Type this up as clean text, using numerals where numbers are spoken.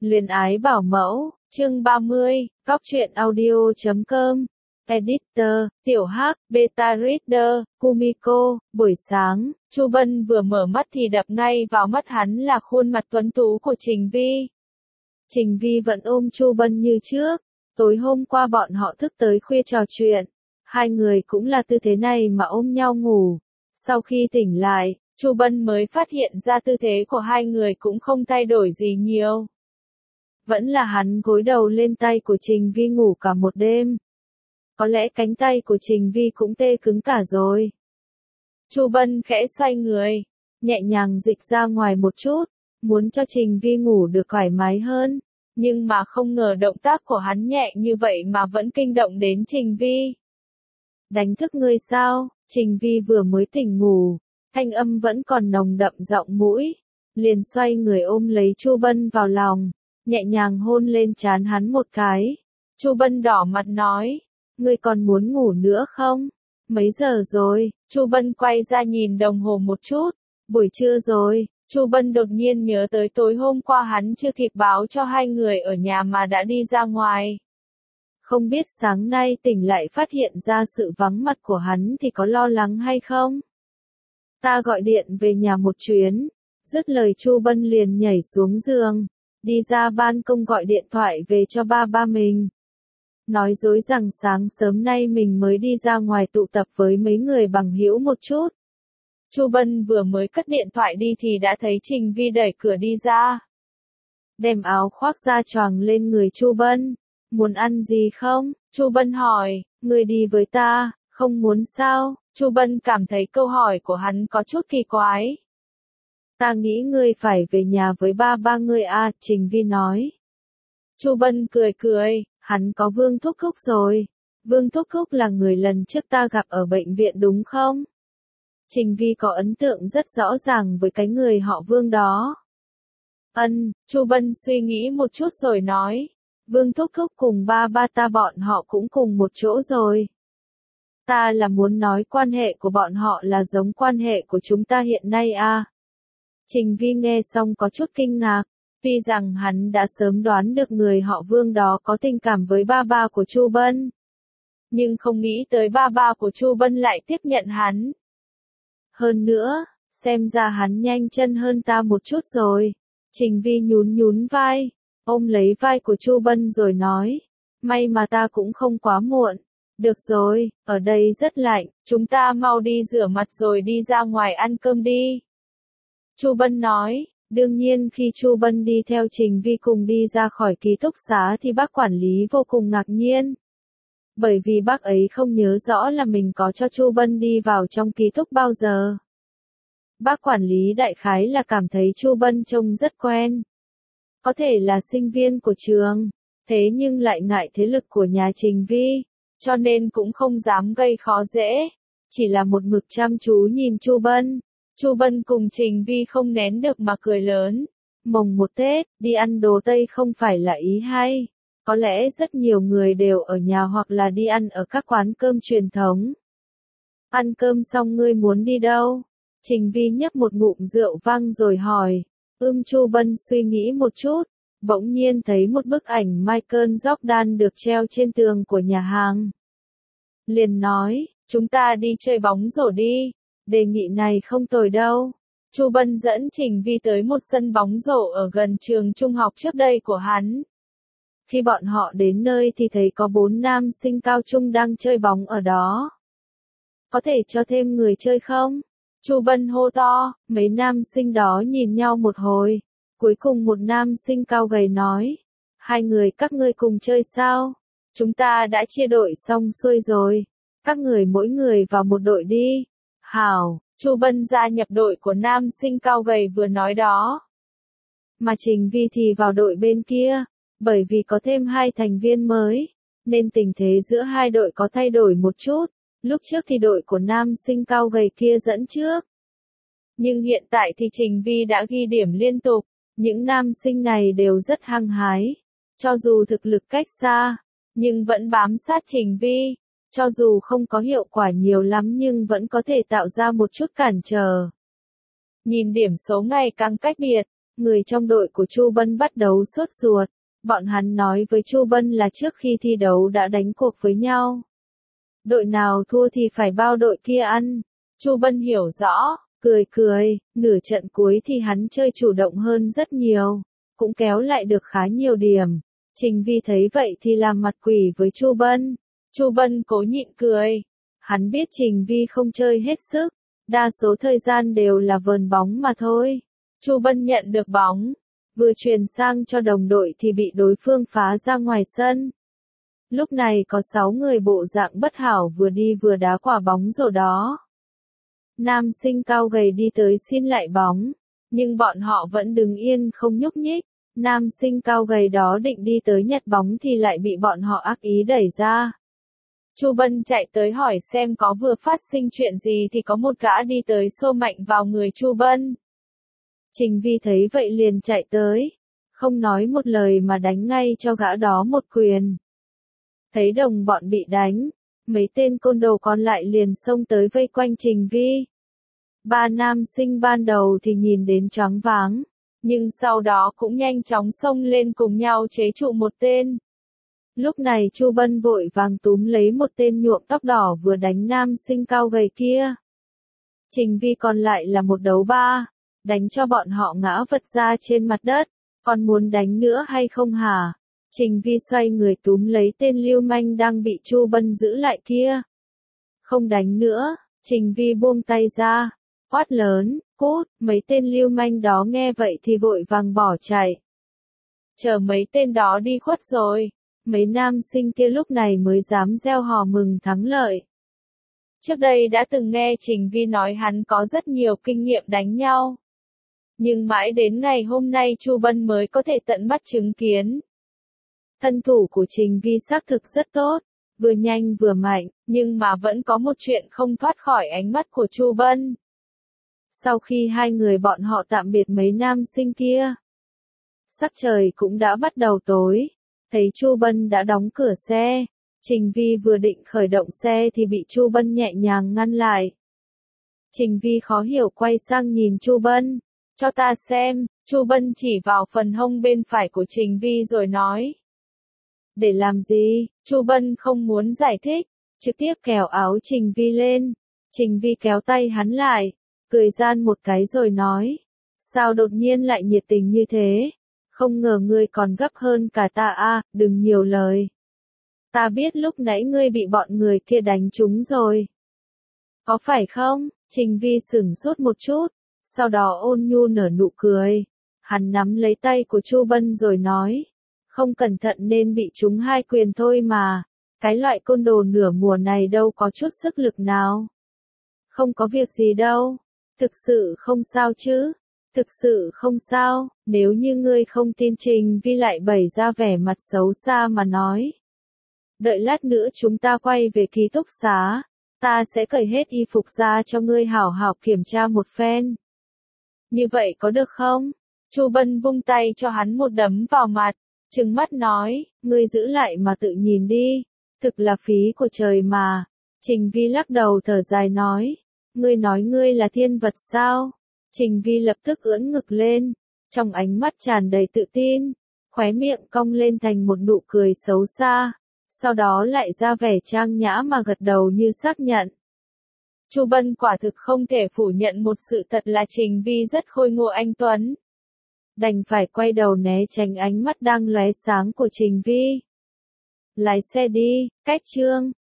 Luyến ái bảo mẫu, chương 30, Cóc truyện audio.com. Editor, Tiểu Hắc, Beta Reader, Kumiko. Buổi sáng, Chu Bân vừa mở mắt thì đập ngay vào mắt hắn là khuôn mặt tuấn tú của Trình Vi. Trình Vi vẫn ôm Chu Bân như trước. Tối hôm qua bọn họ thức tới khuya trò chuyện. Hai người cũng là tư thế này mà ôm nhau ngủ. Sau khi tỉnh lại, Chu Bân mới phát hiện ra tư thế của hai người cũng không thay đổi gì nhiều. Vẫn là hắn gối đầu lên tay của Trình Vi ngủ cả một đêm. Có lẽ cánh tay của Trình Vi cũng tê cứng cả rồi. Chu Bân khẽ xoay người, nhẹ nhàng dịch ra ngoài một chút, muốn cho Trình Vi ngủ được thoải mái hơn. Nhưng mà không ngờ động tác của hắn nhẹ như vậy mà vẫn kinh động đến Trình Vi. Đánh thức ngươi sao? Trình Vi vừa mới tỉnh ngủ, thanh âm vẫn còn nồng đậm giọng mũi. Liền xoay người ôm lấy Chu Bân vào lòng, nhẹ nhàng hôn lên trán hắn một cái. Chu Bân đỏ mặt nói, ngươi còn muốn ngủ nữa không? Mấy giờ rồi? Chu Bân quay ra nhìn đồng hồ một chút. Buổi trưa rồi. Chu Bân đột nhiên nhớ tới tối hôm qua hắn chưa kịp báo cho hai người ở nhà mà đã đi ra ngoài. Không biết sáng nay tỉnh lại phát hiện ra sự vắng mặt của hắn thì có lo lắng hay không? Ta gọi điện về nhà một chuyến. Dứt lời Chu Bân liền nhảy xuống giường, đi ra ban công gọi điện thoại về cho ba mình. Nói dối rằng sáng sớm nay mình mới đi ra ngoài tụ tập với mấy người bằng hữu một chút. Chu Bân vừa mới cất điện thoại đi thì đã thấy Trình Vi đẩy cửa đi ra. Đem áo khoác ra choàng lên người Chu Bân. Muốn ăn gì không? Chu Bân hỏi, ngươi đi với ta, không muốn sao? Chu Bân cảm thấy câu hỏi của hắn có chút kỳ quái. Ta nghĩ ngươi phải về nhà với ba ngươi à, Trình Vi nói. Chu Bân cười, hắn có Vương Thúc Thúc rồi. Vương Thúc Thúc là người lần trước ta gặp ở bệnh viện đúng không? Trình Vi có ấn tượng rất rõ ràng với cái người họ Vương đó. Chu Bân suy nghĩ một chút rồi nói. Vương Thúc Thúc cùng ba ta bọn họ cũng cùng một chỗ rồi. Ta là muốn nói quan hệ của bọn họ là giống quan hệ của chúng ta hiện nay à. Trình Vi nghe xong có chút kinh ngạc. Tuy rằng hắn đã sớm đoán được người họ Vương đó có tình cảm với ba của Chu Bân. Nhưng không nghĩ tới ba của Chu Bân lại tiếp nhận hắn. Hơn nữa, xem ra hắn nhanh chân hơn ta một chút rồi. Trình Vi nhún vai, ôm lấy vai của Chu Bân rồi nói. May mà ta cũng không quá muộn. Được rồi, ở đây rất lạnh, chúng ta mau đi rửa mặt rồi đi ra ngoài ăn cơm đi. Chu Bân nói. Đương nhiên khi Chu Bân đi theo Trình Vi cùng đi ra khỏi ký túc xá thì bác quản lý vô cùng ngạc nhiên. Bởi vì bác ấy không nhớ rõ là mình có cho Chu Bân đi vào trong ký túc bao giờ. Bác quản lý đại khái là cảm thấy Chu Bân trông rất quen. Có thể là sinh viên của trường, thế nhưng lại ngại thế lực của nhà Trình Vi, cho nên cũng không dám gây khó dễ, chỉ là một mực chăm chú nhìn Chu Bân. Chu Bân cùng Trình Vi không nén được mà cười lớn. Mồng một Tết, đi ăn đồ Tây không phải là ý hay. Có lẽ rất nhiều người đều ở nhà hoặc là đi ăn ở các quán cơm truyền thống. Ăn cơm xong ngươi muốn đi đâu? Trình Vi nhấp một ngụm rượu vang rồi hỏi. Chu Bân suy nghĩ một chút, bỗng nhiên thấy một bức ảnh Michael Jordan được treo trên tường của nhà hàng. Liền nói, chúng ta đi chơi bóng rổ đi. Đề nghị này không tồi đâu. Chu Bân dẫn Trình Vi tới một sân bóng rổ ở gần trường trung học trước đây của hắn. Khi bọn họ đến nơi thì thấy có 4 nam sinh cao trung đang chơi bóng ở đó. Có thể cho thêm người chơi không? Chu Bân hô to, mấy nam sinh đó nhìn nhau một hồi. Cuối cùng một nam sinh cao gầy nói, hai người các ngươi cùng chơi sao? Chúng ta đã chia đội xong xuôi rồi. Các người mỗi người vào một đội đi. Hảo, Chu Bân gia nhập đội của nam sinh cao gầy vừa nói đó. Mà Trình Vi thì vào đội bên kia, bởi vì có thêm 2 thành viên mới, nên tình thế giữa hai đội có thay đổi một chút. Lúc trước thì đội của nam sinh cao gầy kia dẫn trước. Nhưng hiện tại thì Trình Vi đã ghi điểm liên tục, những nam sinh này đều rất hăng hái. Cho dù thực lực cách xa, nhưng vẫn bám sát Trình Vi. Cho dù không có hiệu quả nhiều lắm nhưng vẫn có thể tạo ra một chút cản trở. Nhìn điểm số ngày càng cách biệt, người trong đội của Chu Bân bắt đầu sốt ruột. Bọn hắn nói với Chu Bân là trước khi thi đấu đã đánh cuộc với nhau. Đội nào thua thì phải bao đội kia ăn. Chu Bân hiểu rõ, cười cười, nửa trận cuối thì hắn chơi chủ động hơn rất nhiều, cũng kéo lại được khá nhiều điểm. Trình Vi thấy vậy thì làm mặt quỷ với Chu Bân. Chu Bân cố nhịn cười. Hắn biết Trình Vi không chơi hết sức, đa số thời gian đều là vờn bóng mà thôi. Chu Bân nhận được bóng, vừa truyền sang cho đồng đội thì bị đối phương phá ra ngoài sân. Lúc này có 6 người bộ dạng bất hảo vừa đi vừa đá quả bóng rồi đó. Nam sinh cao gầy đi tới xin lại bóng, nhưng bọn họ vẫn đứng yên không nhúc nhích. Nam sinh cao gầy đó định đi tới nhặt bóng thì lại bị bọn họ ác ý đẩy ra. Chu Bân chạy tới hỏi xem có vừa phát sinh chuyện gì thì có một gã đi tới xô mạnh vào người Chu Bân. Trình Vi thấy vậy liền chạy tới, không nói một lời mà đánh ngay cho gã đó một quyền. Thấy đồng bọn bị đánh, mấy tên côn đồ còn lại liền xông tới vây quanh Trình Vi. Ba nam sinh ban đầu thì nhìn đến choáng váng, nhưng sau đó cũng nhanh chóng xông lên cùng nhau chế trụ một tên. Lúc này Chu Bân vội vàng túm lấy một tên nhuộm tóc đỏ vừa đánh nam sinh cao gầy kia. Trình Vi còn lại là một đấu ba, đánh cho bọn họ ngã vật ra trên mặt đất. Còn muốn đánh nữa hay không hả? Trình Vi xoay người túm lấy tên lưu manh đang bị Chu Bân giữ lại kia. Không đánh nữa, Trình Vi buông tay ra, quát lớn, cút, mấy tên lưu manh đó nghe vậy thì vội vàng bỏ chạy. Chờ mấy tên đó đi khuất rồi, mấy nam sinh kia lúc này mới dám reo hò mừng thắng lợi. Trước đây đã từng nghe Trình Vi nói hắn có rất nhiều kinh nghiệm đánh nhau. Nhưng mãi đến ngày hôm nay Chu Bân mới có thể tận mắt chứng kiến. Thân thủ của Trình Vi xác thực rất tốt, vừa nhanh vừa mạnh, nhưng mà vẫn có một chuyện không thoát khỏi ánh mắt của Chu Bân. Sau khi hai người bọn họ tạm biệt mấy nam sinh kia, sắc trời cũng đã bắt đầu tối, thấy Chu Bân đã đóng cửa xe, Trình Vi vừa định khởi động xe thì bị Chu Bân nhẹ nhàng ngăn lại. Trình Vi khó hiểu quay sang nhìn Chu Bân, cho ta xem, Chu Bân chỉ vào phần hông bên phải của Trình Vi rồi nói. Để làm gì? Chu Bân không muốn giải thích, trực tiếp kéo áo Trình Vi lên. Trình Vi kéo tay hắn lại, cười gian một cái rồi nói. Sao đột nhiên lại nhiệt tình như thế? Không ngờ ngươi còn gấp hơn cả ta à, đừng nhiều lời. Ta biết lúc nãy ngươi bị bọn người kia đánh trúng rồi. Có phải không? Trình Vi sửng sốt một chút, sau đó ôn nhu nở nụ cười. Hắn nắm lấy tay của Chu Bân rồi nói. Không cẩn thận nên bị trúng 2 quyền thôi mà. Cái loại côn đồ nửa mùa này đâu có chút sức lực nào. Không có việc gì đâu. Thực sự không sao chứ. Thực sự không sao, nếu như ngươi không tin Trình Vi lại bày ra vẻ mặt xấu xa mà nói. Đợi lát nữa chúng ta quay về ký túc xá, ta sẽ cởi hết y phục ra cho ngươi hảo hảo kiểm tra một phen. Như vậy có được không? Chu Bân vung tay cho hắn một đấm vào mặt, trừng mắt nói, ngươi giữ lại mà tự nhìn đi, thực là phí của trời mà. Trình Vi lắc đầu thở dài nói, ngươi nói ngươi là thiên vật sao? Trình Vi lập tức ưỡn ngực lên, trong ánh mắt tràn đầy tự tin, khóe miệng cong lên thành một nụ cười xấu xa, sau đó lại ra vẻ trang nhã mà gật đầu như xác nhận. Chu Bân quả thực không thể phủ nhận một sự thật là Trình Vi rất khôi ngô anh tuấn. Đành phải quay đầu né tránh ánh mắt đang lóe sáng của Trình Vi. Lái xe đi, cách chương.